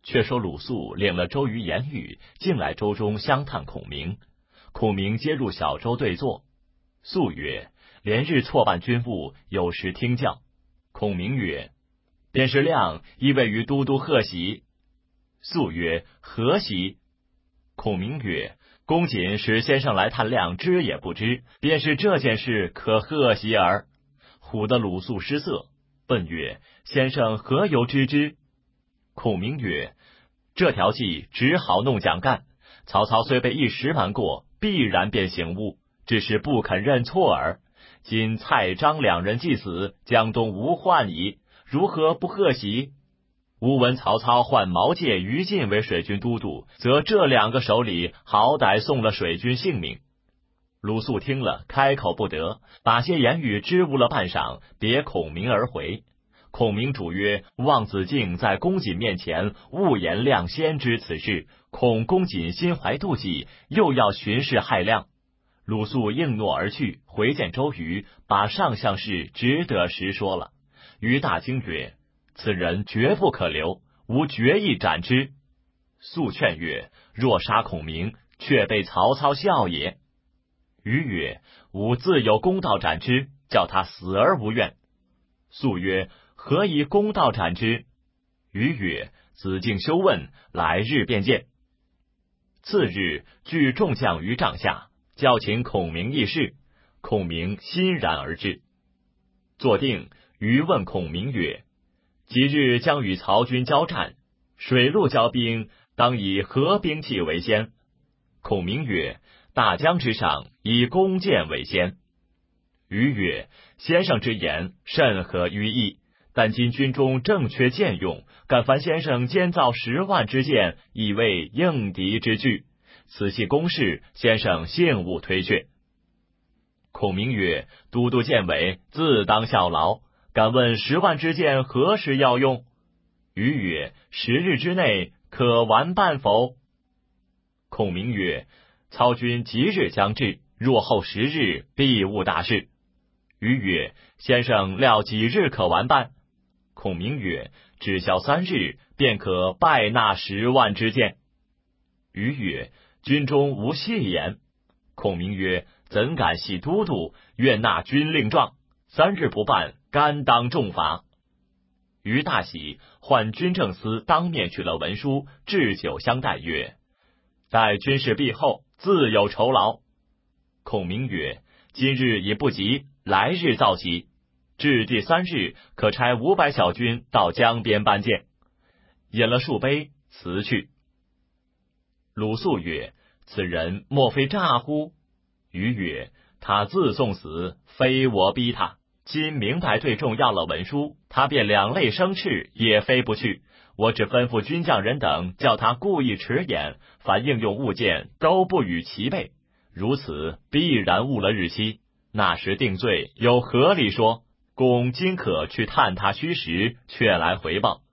却说鲁肃领了周瑜言语，进来周中相探孔明。孔明接入小舟对坐。肃曰：连日错办军务，有时听教。孔明曰：便是亮亦位于都督贺喜。肃曰：何喜？孔明曰：公瑾使先生来探亮，知也不知，便是这件事可贺喜耳。唬得鲁肃失色，问曰：先生何由知之？孔明曰：这条计只好弄蒋干，曹操虽被110瞒过，必然便醒悟，只是不肯认错耳。今蔡张两人既死，江东无患矣，如何不贺喜？吾闻曹操换毛玠、于禁为水军都督，则这2个手里好歹送了水军性命。鲁肃听了，开口不得，把些言语支吾了半晌，别孔明而回。孔明主曰：望子敬在公瑾面前勿言亮先知此事，恐公瑾心怀妒忌，又要寻事害亮。鲁肃应诺而去，回见周瑜，把上项事直得实说了。瑜大惊曰：此人绝不可留，吾决意斩之。肃劝曰：若杀孔明，却被曹操笑也。瑜曰：吾自有公道斩之，叫他死而无怨。肃曰：何以公道斩之？瑜曰：子敬休问，来日便见。次日，聚众将于帐下，叫请孔明议事。孔明欣然而至。坐定，瑜问孔明曰：即日将与曹军交战，水陆交兵，当以何兵器为先？孔明曰：大江之上，以弓箭为先。瑜曰：先生之言甚合于意，但今军中正缺箭用，敢烦先生监造10万支箭，以为应敌之具。此系公事，先生幸勿推却。孔明曰：都督建委自当效劳，敢问10万支箭何时要用？瑜曰：10日之内可完办否？孔明曰：操军即日将至，若后10日，必无大事。瑜曰：先生料几日可完办？孔明曰：只消3日，便可拜纳10万支箭。瑜曰：军中无戏言。孔明曰：怎敢系都督，愿纳军令状，3日不办，甘当重罚。瑜大喜，唤军政司当面取了文书，置酒相待，曰：待军事毕后，自有酬劳。孔明曰：今日已不急，来日造起，至第3日，可差500小军到江边搬箭。饮了数杯，辞去。鲁肃曰：此人莫非诈乎？瑜曰：他自送死，非我逼他。今明白对众要了文书，他便两肋生翅，也飞不去。我只吩咐军将人等，叫他故意迟延，凡应用物件都不与齐备，如此必然误了日期。那时定罪，有何理说？公今可去探他虚实，却来回报。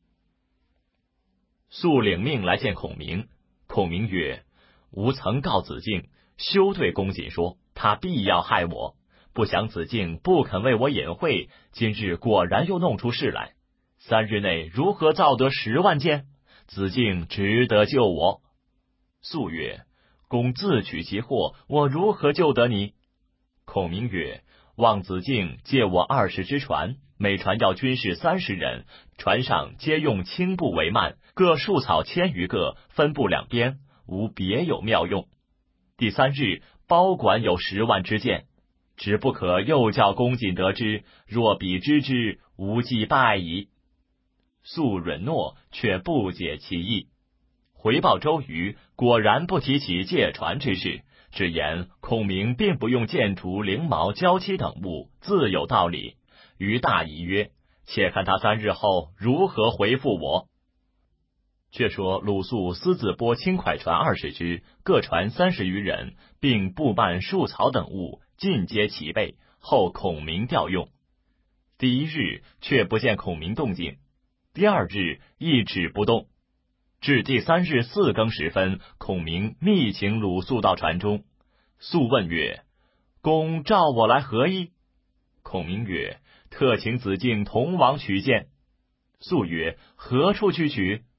肃领命来见孔明。孔明曰：吾曾告子敬，休对公瑾说，他必要害我。不想子敬不肯为我隐晦，今日果然又弄出事来。3日内如何造得10万箭？子敬值得救我。肃曰：公自取其祸，我如何救得你？孔明曰：望子敬借我20只船，每船要军士30人，船上皆用青布为幔，各树草1000余个，分布2边，无别有妙用。第3日，包管有10万支箭，只不可又叫公瑾得知，若彼知之，无计败矣。肃允诺，却不解其意。回报周瑜，果然不提起借船之事，只言孔明并不用箭竹、翎毛、胶漆等物，自有道理。瑜大疑曰：且看他3日后如何回复我。却说鲁肃私自拨轻快船20只，各船30余人，并布幔、树草等物，尽皆齐备，后孔明调用。第1日却不见孔明动静，第2日一指不动。至第3日4更时分，孔明密请鲁肃到船中。肃问曰：公召我来何意？孔明曰：特请子敬同往取箭。肃曰：何处去取？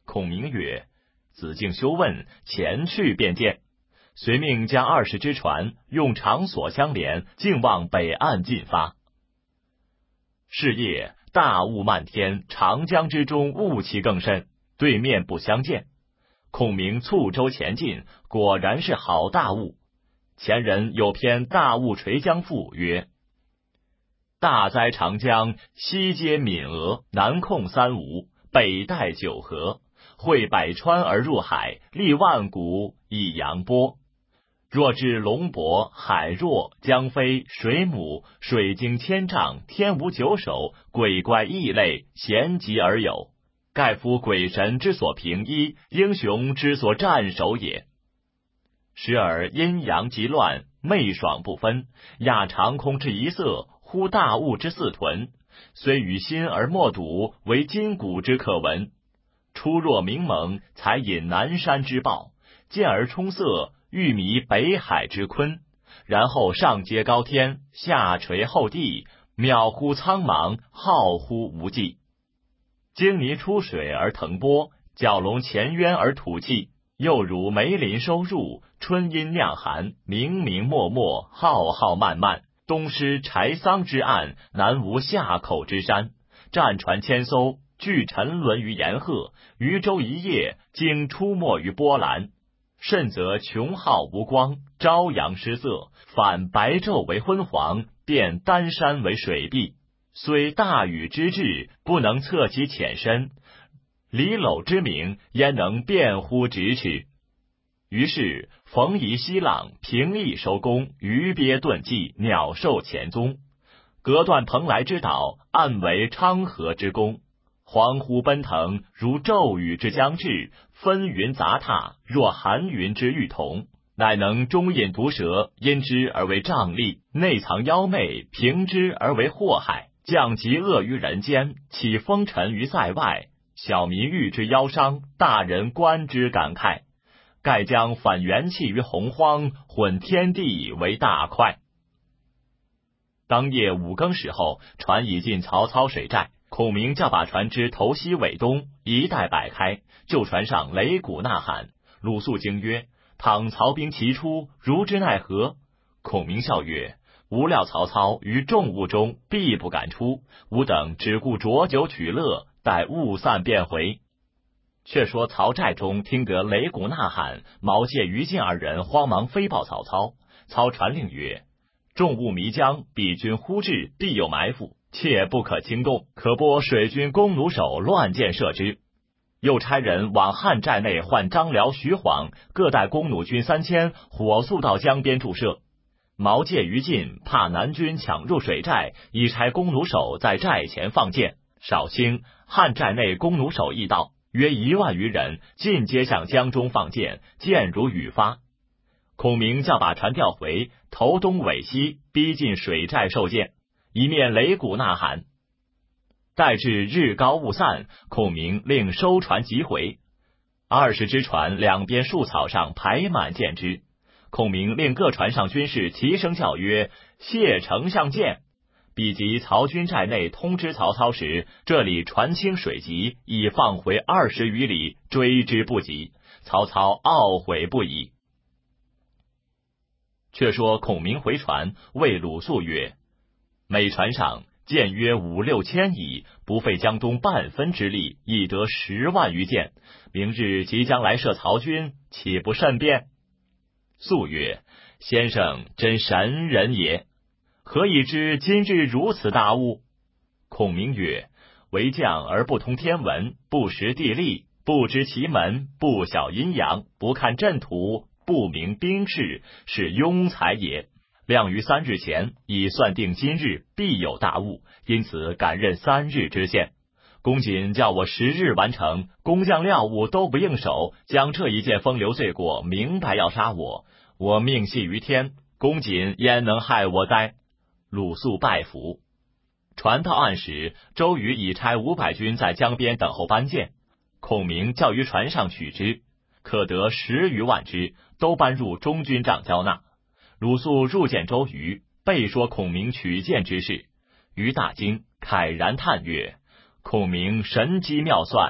孔明曰：子敬休问，前去便见。遂命将20只船用长索相连，径往北岸进发。是夜，大雾漫天，长江之中雾气更甚，对面不相见。孔明蹙舟前进，果然是好大雾。前人有篇《大雾垂江赋》曰：大哉长江，西接闽俄，南控三吴，北带九河，汇百川而入海，立万古以扬波。若至龙伯，海若，江飞，水母，水经千丈，天无九首，鬼怪异类，咸集而有，盖夫鬼神之所平一，英雄之所战守也。时而阴阳极乱，媚爽不分，亚长空之一色，忽大雾之四屯，虽与心而莫睹，为今古之可闻。初若明蒙，才引南山之豹，渐而冲色，欲迷北海之鲲，然后上接高天，下垂厚地，渺乎苍茫，浩乎无际。鲸泥出水而腾波，蛟龙潜渊而吐气，又如梅林收入，春阴酿寒，明明漠漠，浩浩漫漫，东失柴桑之岸，南无夏口之山。战船千艘，俱沉沦于岩壑，渔舟一叶，经出没于波澜。甚则穷浩无光，朝阳失色，反白昼为昏黄，变丹山为水碧。虽大禹之志，不能测其浅深，离篓之名，焉能辨乎咫尺？于是逢夷息浪，平易收工，鱼鳖遁迹，鸟兽潜踪。隔断蓬莱之岛，暗为昌河之功。黄湖奔腾，如骤雨之将至，纷云杂沓，若寒云之欲同，乃能中引毒蛇，因之而为瘴疠，内藏妖魅，平之而为祸害，降极恶于人间，起风尘于塞外。小民遇之夭伤，大人观之感慨。盖将反元气于洪荒，混天地为大块。当夜5更时候，船已进曹操水寨。孔明叫把船只头西尾东，一带摆开，就船上擂鼓呐喊。鲁肃惊曰：倘曹兵齐出，如之奈何？孔明笑曰：吾料曹操于众雾中，必不敢出，吾等只顾酌酒取乐，待雾散便回。却说曹寨中听得擂鼓呐喊，毛玠、于禁二人慌忙飞报曹操。操传令曰：众雾迷江，彼军忽至，必有埋伏，切不可轻动，可拨水军弓弩手乱箭射之。又差人往汉寨内唤张辽、徐晃，各带弓弩军3000，火速到江边驻射。毛玠、于禁怕南军抢入水寨，已差弓弩手在寨前放箭。少卿汉寨内弓弩手亦到，约1万余人，尽皆向江中放箭，箭如雨发。孔明叫把船调回，头东尾西，逼近水寨受箭，一面擂鼓呐喊。待至日高雾散，孔明令收船急回。20只船两边树草上排满箭支。孔明令各船上军士齐声叫曰：谢丞相见。彼及曹军寨内通知曹操时，这里船轻水急，已放回20余里，追之不及。曹操懊悔不已。却说孔明回船，谓鲁肃曰：每船上箭约5、6千矣，不费江东半分之力，已得10万余箭。明日即将来射曹军，岂不甚便？肃曰：先生真神人也，何以知今日如此大雾？孔明曰：为将而不通天文，不识地利，不知其门，不晓阴阳，不看阵图，不明兵事，是庸才也。亮于3日前已算定今日必有大雾，因此敢任3日知县。公瑾叫我10日完成，工匠料物都不应手，将这一件风流罪过，明白要杀我。我命系于天，公瑾焉能害我哉？鲁肃拜服。船到岸时，周瑜已差500军在江边等候搬箭。孔明叫于船上取之，可得10余万只，都搬入中军帐交纳。鲁肃入见周瑜，备说孔明取箭之事。瑜大惊，慨然叹曰：孔明神机妙算，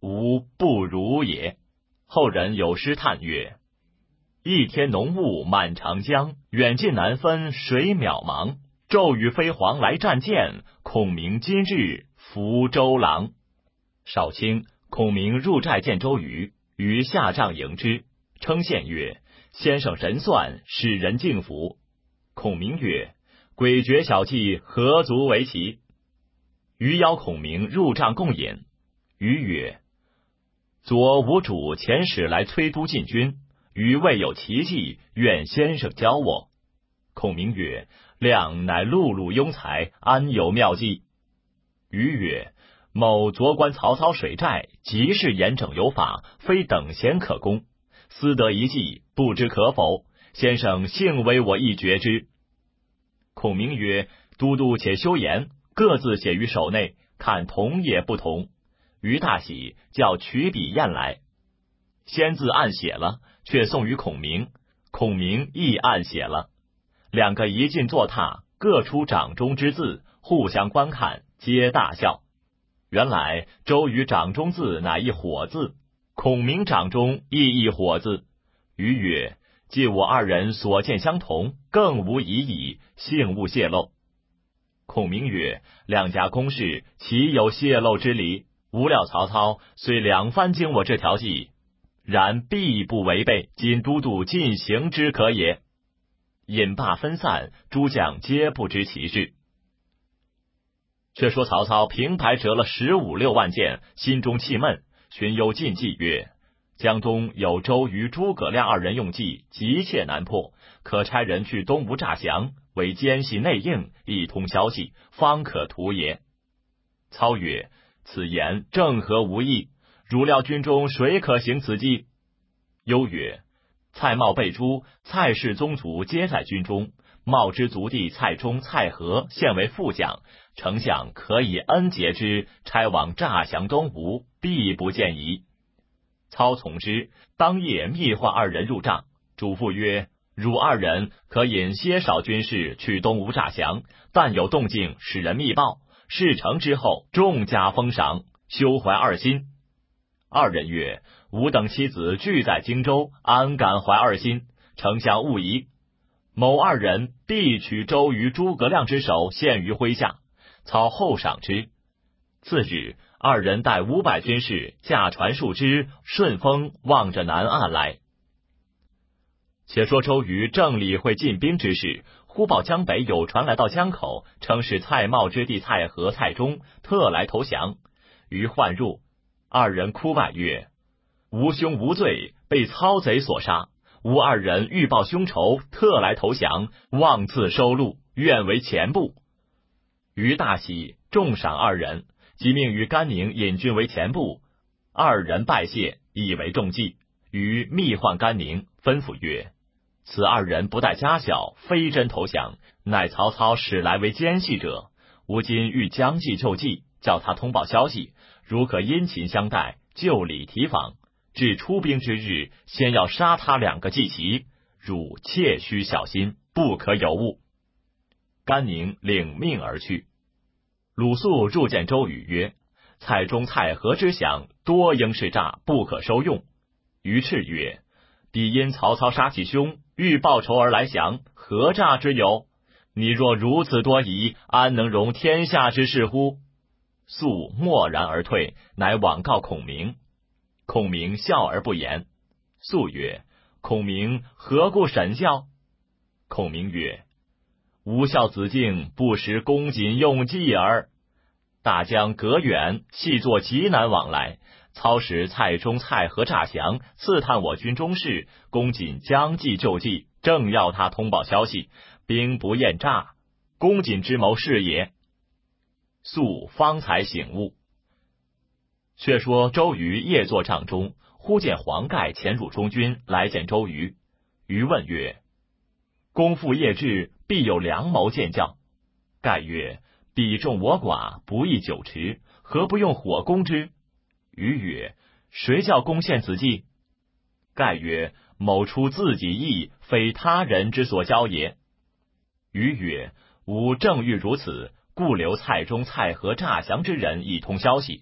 吾不如也。后人有诗叹曰：一天浓雾满长江，远近难分水渺茫。骤雨飞黄来战舰，孔明今日福周郎。少卿，孔明入寨见周瑜，于下帐迎之，称献曰：先生神算，使人敬服。孔明曰：诡谲小计，何足为奇？瑜邀孔明入帐共饮。瑜曰：左吴主遣使来催督进军，瑜未有奇计，愿先生教我。孔明曰：亮乃碌碌庸才，安有妙计？瑜曰：某昨观曹操水寨，极是严整有法，非等闲可攻。私得一计，不知可否？先生幸为我一决之。孔明曰：都督且休言，各自写于手内，看同也不同。瑜大喜，叫取笔砚来，先自暗写了，却送与孔明。孔明亦暗写了，两个一进坐榻，各出掌中之字，互相观看，皆大笑。原来周瑜掌中字乃一火字，孔明掌中亦一火字。瑜曰：既我二人所见相同，更无疑矣，幸勿泄露。孔明曰：两家公事，岂有泄露之理？无料曹操虽两番经我这条计，然必不违背，今都督尽行之可也。饮罢分散，诸将皆不知其事。却说曹操平白折了15、16万箭，心中气闷，寻忧进计曰：江东有周瑜、诸葛亮二人用计，急切难破，可差人去东吴诈降，为奸细内应，一通消息，方可图也。操曰：此言正合吾意，汝料军中谁可行此计？忧曰：蔡瑁、被诛，蔡氏宗族皆在军中，瑁之族弟蔡中、蔡和现为副将，丞相可以恩结之，差往诈降东吴，必不见疑。操从之，当夜密唤二人入帐，嘱咐曰：汝二人可引些少军士去东吴诈降，但有动静，使人密报，事成之后，重加封赏，休怀二心。二人曰：吾等妻子俱在荆州，安敢怀二心？丞相勿疑。某二人必取周瑜、诸葛亮之首，献于麾下，操厚赏之。次日，二人带500军士，驾船数只，顺风望着南岸来。且说周瑜正理会进兵之事，忽报江北有船来到江口，称是蔡瑁之弟蔡和、蔡中特来投降。瑜唤入，二人哭拜曰：吾兄无罪，被操贼所杀，吾二人欲报兄仇，特来投降，望赐收录，愿为前部。瑜大喜，重赏二人，即命于甘宁引军为前部。二人拜谢，以为中计。瑜密唤甘宁，吩咐曰：此二人不待家小，非真投降，乃曹操使来为奸细者。吾今欲将计就计，叫他通报消息，如可殷勤相待，就礼提防，至出兵之日，先要杀他2个祭旗，汝切须小心，不可有误。甘宁领命而去。鲁肃入见周瑜曰：蔡中、蔡和之饷多应是诈，不可收用。瑜斥曰：彼因曹操杀其兄，欲报仇而来降，何诈之有？你若如此多疑，安能容天下之事乎？肃默然而退，乃往告孔明。孔明笑而不言。肃曰：孔明何故审笑？孔明曰：吾笑子敬不识公瑾用计耳。大江隔远，细作极难往来，操使蔡中、蔡和诈降，刺探我军中事，公瑾将计就计，正要他通报消息，兵不厌诈，公瑾之谋是也。肃方才醒悟。却说周瑜夜坐帐中，忽见黄盖潜入中军，来见周瑜。瑜问曰：公父夜至，必有良谋见教。盖曰：彼众我寡，不易久持，何不用火攻之？瑜曰：谁叫公献此计？盖曰：某出自己意，非他人之所教也。瑜曰：吾正欲如此，故留蔡中、蔡和诈降之人以通消息，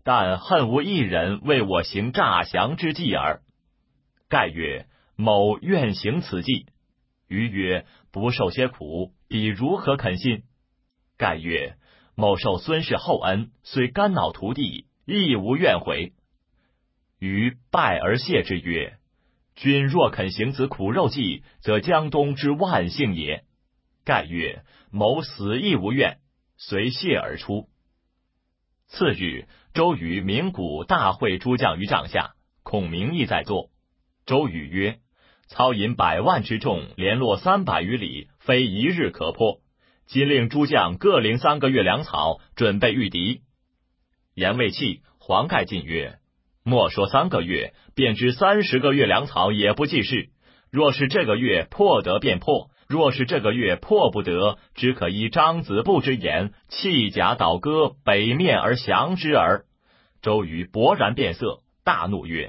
但恨无一人为我行诈降之计耳。盖曰：某愿行此计。余曰：不受些苦，彼如何肯信？盖曰：某受孙氏厚恩，虽肝脑涂地，亦无怨悔。余拜而谢之曰：君若肯行此苦肉计，则江东之万幸也。盖曰：某死亦无怨，遂谢而出。次日，周瑜鸣鼓大会诸将于帐下，孔明亦在座。周瑜曰：操引100万之众，联络300余里，非一日可破。今令诸将各领3个月粮草，准备御敌。言未弃，黄盖进曰：莫说3个月，便知30个月粮草也不济事。若是这个月破得便破，若是这个月破不得，只可依张子布之言，弃甲倒戈，北面而降之耳。周瑜勃然变色，大怒曰：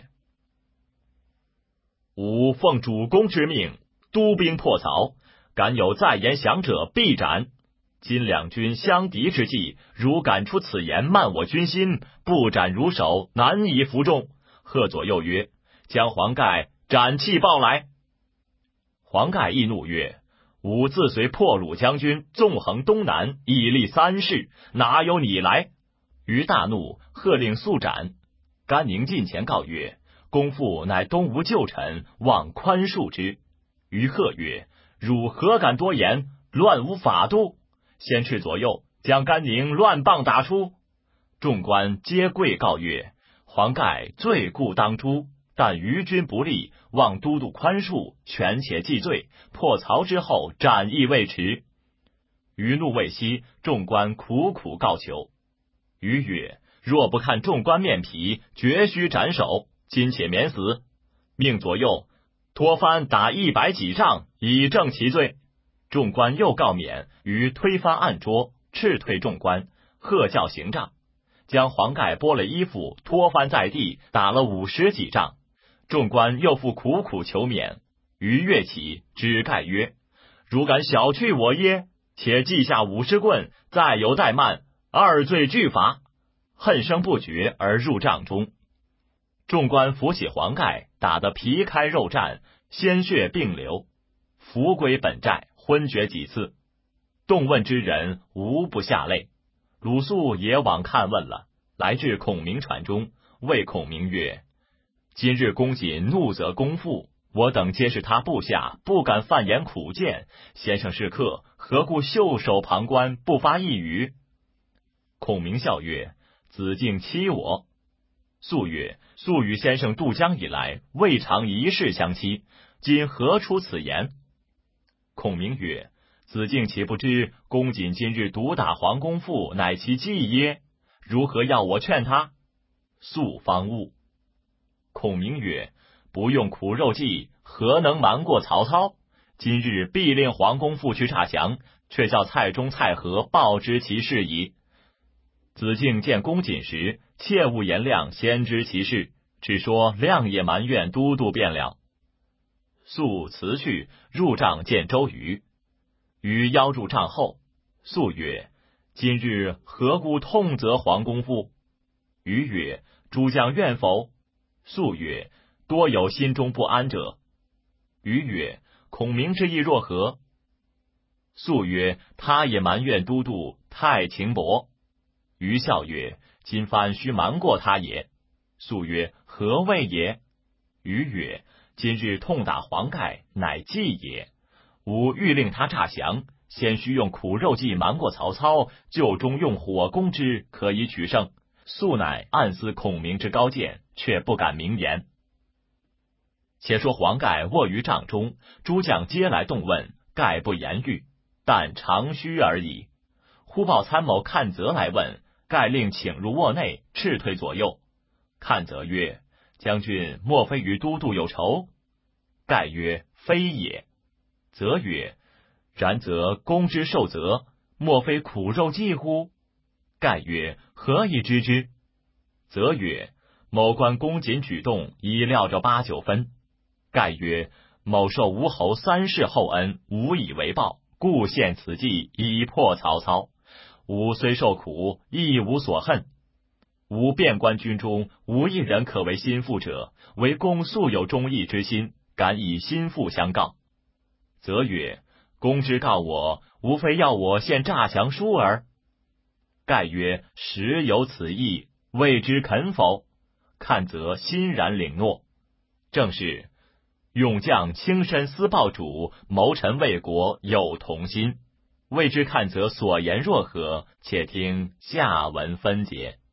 吾奉主公之命，督兵破曹，敢有再言降者，必斩。今两军相敌之际，如敢出此言，慢我军心，不斩如首，难以服众。贺左右曰：将黄盖斩弃报来。黄盖亦怒曰：吾自随破虏将军纵横东南，以立3世，哪有你来？于大怒，喝令速斩。甘宁近前告曰：公父乃东吴旧臣，望宽恕之。于喝曰：汝何敢多言，乱无法度！先斥左右，将甘宁乱棒打出。众官皆跪告曰：黄盖罪故当诛，但于君不利，望都督宽恕，权且既罪，破曹之后，斩亦未迟。于怒未息，众官苦苦告求。于曰：若不看众官面皮，绝须斩首，今且免死。命左右托藩打100几仗，以正其罪。众官又告免，于推翻案桌，斥退众官，喝教行杖，将黄盖剥了衣服，拖翻在地，打了50几仗。众官又复苦苦求免。于跃起，指盖曰：如敢小觑我耶？且记下50棍，再有怠慢，2罪俱罚。恨声不绝，而入帐中。众官扶起黄盖，打得皮开肉绽，鲜血并流，扶归本寨，昏厥几次。动问之人无不下泪。鲁肃也往看问了，来至孔明船中，谓孔明曰：今日公瑾怒责公父，我等皆是他部下，不敢犯言苦谏。先生是客，何故袖手旁观，不发一语？孔明笑曰：子敬欺我。肃曰：肃与先生渡江以来，未尝一事相欺，今何出此言？孔明曰：子敬岂不知公瑾今日毒打黄公父，乃其计耶？如何要我劝他？肃方悟。孔明曰：不用苦肉计，何能瞒过曹操？今日必令黄公父去诈降，却叫蔡中、蔡和报知其事矣。子敬见公瑾时，切勿言亮先知其事，只说亮也埋怨都督便了。肃辞去，入帐见周瑜。瑜邀入帐后，肃曰：今日何故痛责黄公父？瑜曰：诸将怨否？肃曰：多有心中不安者。瑜曰：孔明之意若何？肃曰：他也埋怨都督太轻薄。瑜笑曰：今番须瞒过他也。肃曰：何谓也？瑜曰：今日痛打黄盖，乃计也。吾欲令他诈降，先须用苦肉计瞒过曹操，就中用火攻之，可以取胜。肃乃暗思孔明之高见，却不敢明言。且说黄盖卧于帐中，诸将皆来动问，盖不言语，但长吁而已。忽报参谋看泽来问，盖令请入卧内，斥退左右。看泽曰：将军莫非与都督有仇？盖曰：非也。泽曰：然则公之受责，莫非苦肉计乎？盖曰：何以知之？泽曰：某观公瑾举动，已料着8、9分。盖曰：某受吴侯3世厚恩，无以为报，故献此计，以破曹操。吾虽受苦，亦无所恨。 吾遍官军中无一人可为心腹者，唯公素有忠义之心，敢以心腹相告。则曰：公之告我，无非要我献诈降书耳。盖曰：实有此意，谓之肯否？看则欣然领诺。正是勇将轻身思报主，谋臣为国有同心。未知看则所言若何？且听下文分解。